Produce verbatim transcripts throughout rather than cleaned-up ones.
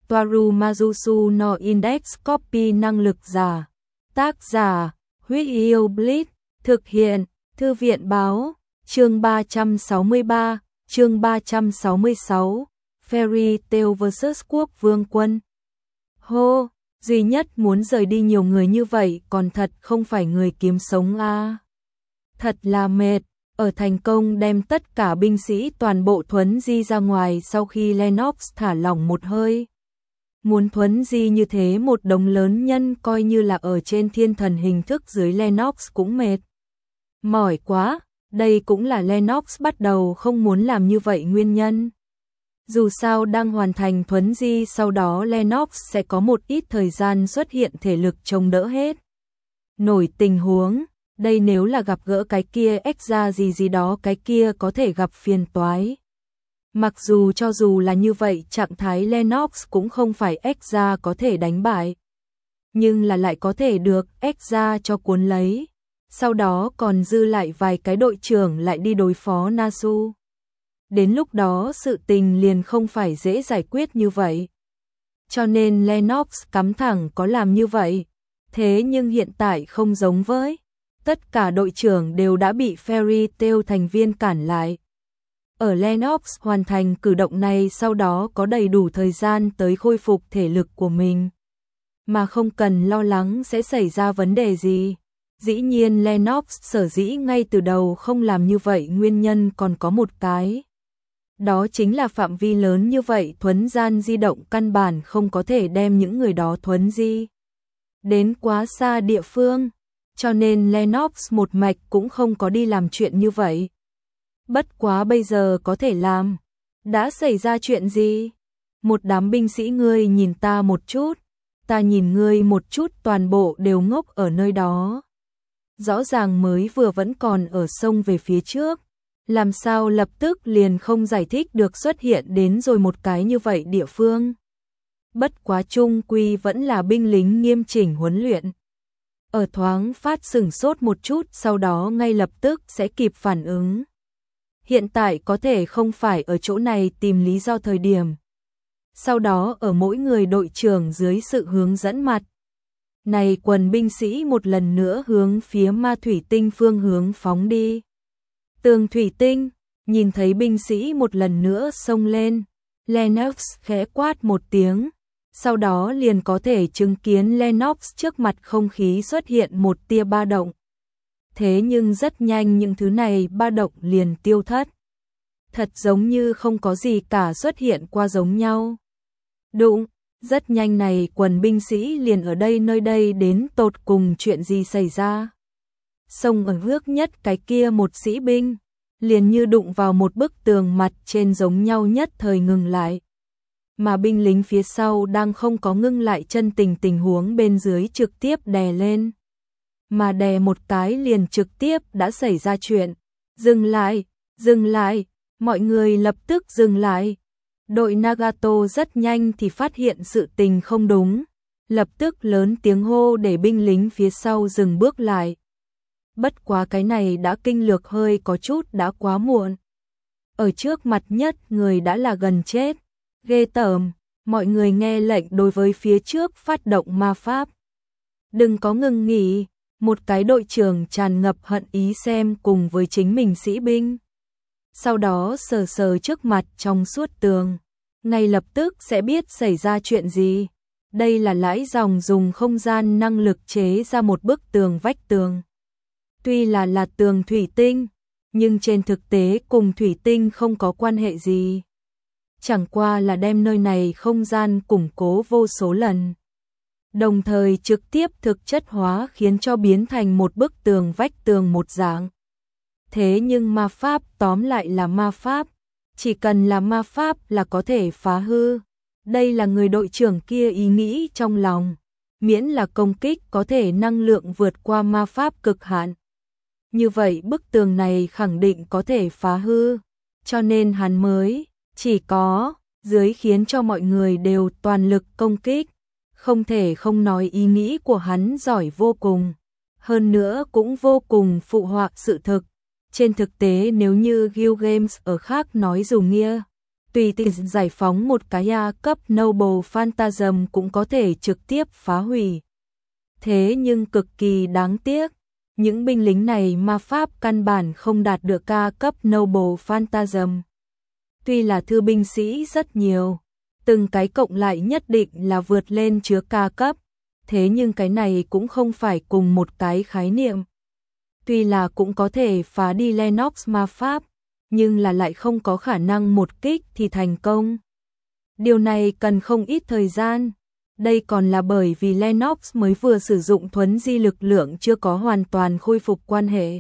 Toaru Majusu no Index Copy năng lực giả. Tác giả, Huyết Yêu Blitz, thực hiện, Thư viện báo, chương ba trăm sáu mươi ba, chương ba trăm sáu mươi sáu, Fairy Tail versus Quốc Vương Quân. Hô, duy nhất muốn rời đi nhiều người như vậy còn thật không phải người kiếm sống à. Thật là mệt, ở thành công đem tất cả binh sĩ toàn bộ thuấn di ra ngoài sau khi Lennox thả lỏng một hơi. Muốn thuấn di như thế một đống lớn nhân coi như là ở trên thiên thần hình thức dưới Lennox cũng mệt. Mỏi quá, đây cũng là Lennox bắt đầu không muốn làm như vậy nguyên nhân. Dù sao đang hoàn thành thuấn di sau đó Lennox sẽ có một ít thời gian xuất hiện thể lực chống đỡ hết. Nổi tình huống, đây nếu là gặp gỡ cái kia ếch ra gì gì đó cái kia có thể gặp phiền toái. Mặc dù cho dù là như vậy trạng thái Lennox cũng không phải ếch ra có thể đánh bại. Nhưng là lại có thể được ếch ra cho cuốn lấy. Sau đó còn dư lại vài cái đội trưởng lại đi đối phó Nasu. Đến lúc đó sự tình liền không phải dễ giải quyết như vậy. Cho nên Lennox cắm thẳng có làm như vậy. Thế nhưng hiện tại không giống với. Tất cả đội trưởng đều đã bị Fairy Tail thành viên cản lại. Ở Lennox hoàn thành cử động này sau đó có đầy đủ thời gian tới khôi phục thể lực của mình. Mà không cần lo lắng sẽ xảy ra vấn đề gì. Dĩ nhiên Lennox sở dĩ ngay từ đầu không làm như vậy nguyên nhân còn có một cái. Đó chính là phạm vi lớn như vậy thuấn gian di động căn bản không có thể đem những người đó thuấn di đến quá xa địa phương. Cho nên Lennox một mạch cũng không có đi làm chuyện như vậy. Bất quá bây giờ có thể làm. Đã xảy ra chuyện gì? Một đám binh sĩ ngươi nhìn ta một chút, ta nhìn ngươi một chút toàn bộ đều ngốc ở nơi đó. Rõ ràng mới vừa vẫn còn ở sông về phía trước. Làm sao lập tức liền không giải thích được xuất hiện đến rồi một cái như vậy địa phương. Bất quá chung quy vẫn là binh lính nghiêm chỉnh huấn luyện. Ở thoáng phát sửng sốt một chút sau đó ngay lập tức sẽ kịp phản ứng. Hiện tại có thể không phải ở chỗ này tìm lý do thời điểm. Sau đó ở mỗi người đội trưởng dưới sự hướng dẫn mặt. Này quần binh sĩ một lần nữa hướng phía ma thủy tinh phương hướng phóng đi. Tường thủy tinh, nhìn thấy binh sĩ một lần nữa xông lên. Lennox khẽ quát một tiếng. Sau đó liền có thể chứng kiến Lennox trước mặt không khí xuất hiện một tia ba động. Thế nhưng rất nhanh những thứ này ba động liền tiêu thất. Thật giống như không có gì cả xuất hiện qua giống nhau. Đụng, rất nhanh này quần binh sĩ liền ở đây nơi đây đến tột cùng chuyện gì xảy ra. Xông ở trước nhất cái kia một sĩ binh, liền như đụng vào một bức tường mặt trên giống nhau nhất thời ngừng lại. Mà binh lính phía sau đang không có ngưng lại chân tình tình huống bên dưới trực tiếp đè lên. Mà đè một cái liền trực tiếp đã xảy ra chuyện. Dừng lại, dừng lại, mọi người lập tức dừng lại. Đội Nagato rất nhanh thì phát hiện sự tình không đúng. Lập tức lớn tiếng hô để binh lính phía sau dừng bước lại. Bất quá cái này đã kinh lược hơi có chút đã quá muộn. Ở trước mặt nhất người đã là gần chết. Ghê tởm, mọi người nghe lệnh đối với phía trước phát động ma pháp. Đừng có ngừng nghỉ, một cái đội trưởng tràn ngập hận ý xem cùng với chính mình sĩ binh. Sau đó sờ sờ trước mặt trong suốt tường, ngay lập tức sẽ biết xảy ra chuyện gì. Đây là lãi dòng dùng không gian năng lực chế ra một bức tường vách tường. Tuy là là tường thủy tinh, nhưng trên thực tế cùng thủy tinh không có quan hệ gì. Chẳng qua là đem nơi này không gian củng cố vô số lần. Đồng thời trực tiếp thực chất hóa khiến cho biến thành một bức tường vách tường một dạng. Thế nhưng ma pháp tóm lại là ma pháp. Chỉ cần là ma pháp là có thể phá hư. Đây là người đội trưởng kia ý nghĩ trong lòng. Miễn là công kích có thể năng lượng vượt qua ma pháp cực hạn. Như vậy bức tường này khẳng định có thể phá hư. Cho nên hắn mới chỉ có dưới khiến cho mọi người đều toàn lực công kích. Không thể không nói ý nghĩ của hắn giỏi vô cùng. Hơn nữa cũng vô cùng phụ họa sự thực. Trên thực tế nếu như Guild Games ở khác nói dù nghĩa, Tùy tiện giải phóng một cái A cấp Noble Phantasm cũng có thể trực tiếp phá hủy. Thế nhưng cực kỳ đáng tiếc, những binh lính này ma pháp căn bản không đạt được A cấp Noble Phantasm. Tuy là thư binh sĩ rất nhiều, từng cái cộng lại nhất định là vượt lên chứa K cấp, thế nhưng cái này cũng không phải cùng một cái khái niệm. Tuy là cũng có thể phá đi Lennox ma pháp, nhưng là lại không có khả năng một kích thì thành công. Điều này cần không ít thời gian. Đây còn là bởi vì Lennox mới vừa sử dụng thuấn di lực lượng chưa có hoàn toàn khôi phục quan hệ.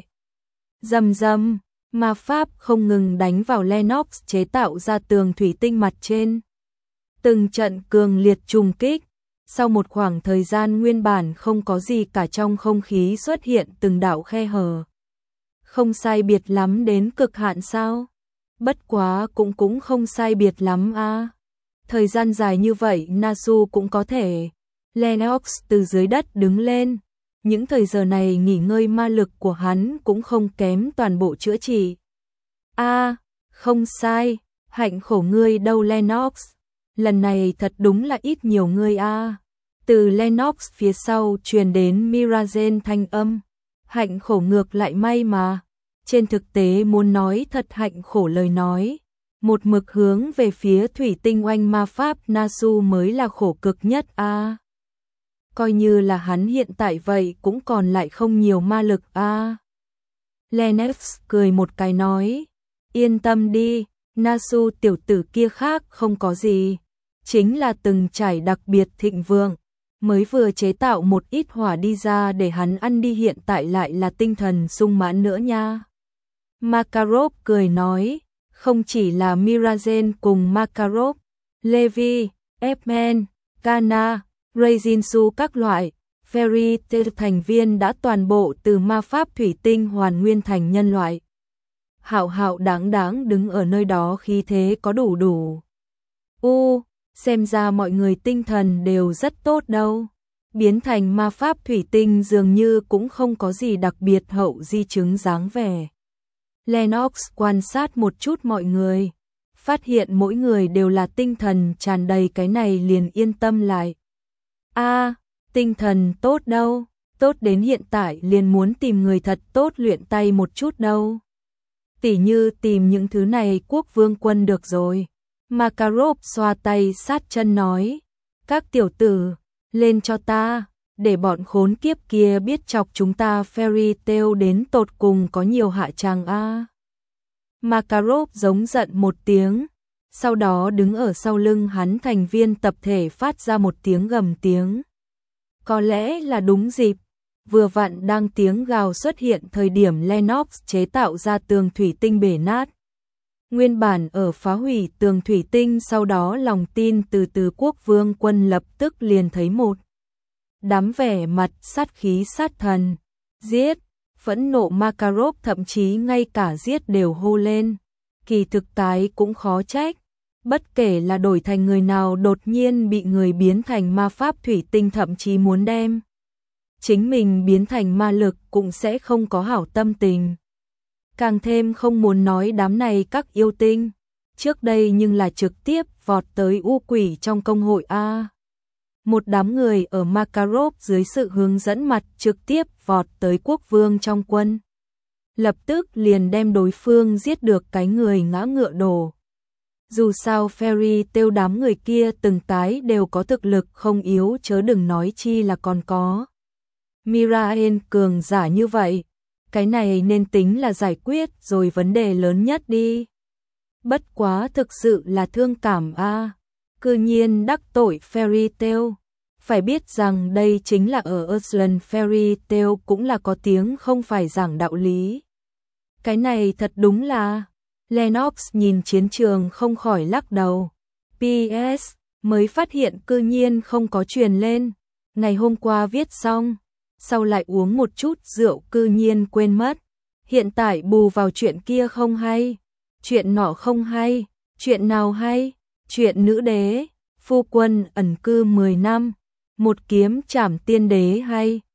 Rầm rầm, ma pháp không ngừng đánh vào Lennox chế tạo ra tường thủy tinh mặt trên. Từng trận cường liệt trùng kích, sau một khoảng thời gian nguyên bản không có gì cả trong không khí xuất hiện từng đạo khe hở. Không sai biệt lắm đến cực hạn sao? Bất quá cũng cũng không sai biệt lắm a. À. Thời gian dài như vậy Nasu cũng có thể. Lennox từ dưới đất đứng lên. Những thời giờ này nghỉ ngơi ma lực của hắn cũng không kém toàn bộ chữa trị. A, à, không sai, hạnh khổ ngươi đâu Lennox. Lần này thật đúng là ít nhiều ngươi a. À. Từ Lennox phía sau truyền đến Mirazen thanh âm. Hạnh khổ ngược lại may mà. Trên thực tế muốn nói thật hạnh khổ lời nói. Một mực hướng về phía thủy tinh oanh ma pháp Nasu mới là khổ cực nhất a. À. Coi như là hắn hiện tại vậy cũng còn lại không nhiều ma lực a. À. Lennox cười một cái nói. Yên tâm đi, Nasu tiểu tử kia khác không có gì. Chính là từng trải đặc biệt thịnh vượng. Mới vừa chế tạo một ít hỏa đi ra để hắn ăn đi hiện tại lại là tinh thần sung mãn nữa nha. Makarov cười nói. Không chỉ là Mirazen cùng Makarov, Levi, Epman, Kana, Reijinsu các loại, Fairy Tail thành viên đã toàn bộ từ ma pháp thủy tinh hoàn nguyên thành nhân loại. Hạo hạo đáng đáng đứng ở nơi đó khí thế có đủ đủ. U, xem ra mọi người tinh thần đều rất tốt đâu. Biến thành ma pháp thủy tinh dường như cũng không có gì đặc biệt hậu di chứng dáng vẻ. Lennox quan sát một chút mọi người, phát hiện mỗi người đều là tinh thần tràn đầy cái này liền yên tâm lại. A, à, tinh thần tốt đâu, tốt đến hiện tại liền muốn tìm người thật tốt luyện tay một chút đâu. Tỉ như tìm những thứ này quốc vương quân được rồi. Makarov xoa tay sát chân nói, các tiểu tử, lên cho ta, để bọn khốn kiếp kia biết chọc chúng ta Fairy Tail đến tột cùng có nhiều hạ tràng a. À. Makarov giống giận một tiếng, sau đó đứng ở sau lưng hắn thành viên tập thể phát ra một tiếng gầm tiếng. Có lẽ là đúng dịp, vừa vặn đang tiếng gào xuất hiện thời điểm Lennox chế tạo ra tường thủy tinh bể nát. Nguyên bản ở phá hủy tường thủy tinh sau đó lòng tin từ từ quốc vương quân lập tức liền thấy một đám vẻ mặt sát khí sát thần, giết, phẫn nộ Makarov thậm chí ngay cả giết đều hô lên. Kỳ thực cái cũng khó trách, bất kể là đổi thành người nào đột nhiên bị người biến thành ma pháp thủy tinh thậm chí muốn đem chính mình biến thành ma lực cũng sẽ không có hảo tâm tình. Càng thêm không muốn nói đám này các yêu tinh, trước đây nhưng là trực tiếp vọt tới u quỷ trong công hội A. Một đám người ở Makarov dưới sự hướng dẫn mặt trực tiếp vọt tới quốc vương trong quân. Lập tức liền đem đối phương giết được cái người ngã ngựa đổ. Dù sao Fairy Tail đám người kia từng cái đều có thực lực không yếu chớ đừng nói chi là còn có Miraen cường giả như vậy. Cái này nên tính là giải quyết rồi vấn đề lớn nhất đi. Bất quá thực sự là thương cảm a, à. Cư nhiên đắc tội Fairy Tail. Phải biết rằng đây chính là ở Iceland Fairy Tail cũng là có tiếng không phải giảng đạo lý. Cái này thật đúng là... Lennox nhìn chiến trường không khỏi lắc đầu. pê ét mới phát hiện cư nhiên không có truyền lên. Ngày hôm qua viết xong, sau lại uống một chút rượu cư nhiên quên mất. Hiện tại bù vào chuyện kia không hay, chuyện nọ không hay, chuyện nào hay, chuyện nữ đế, phu quân ẩn cư mười năm, một kiếm trảm tiên đế hay,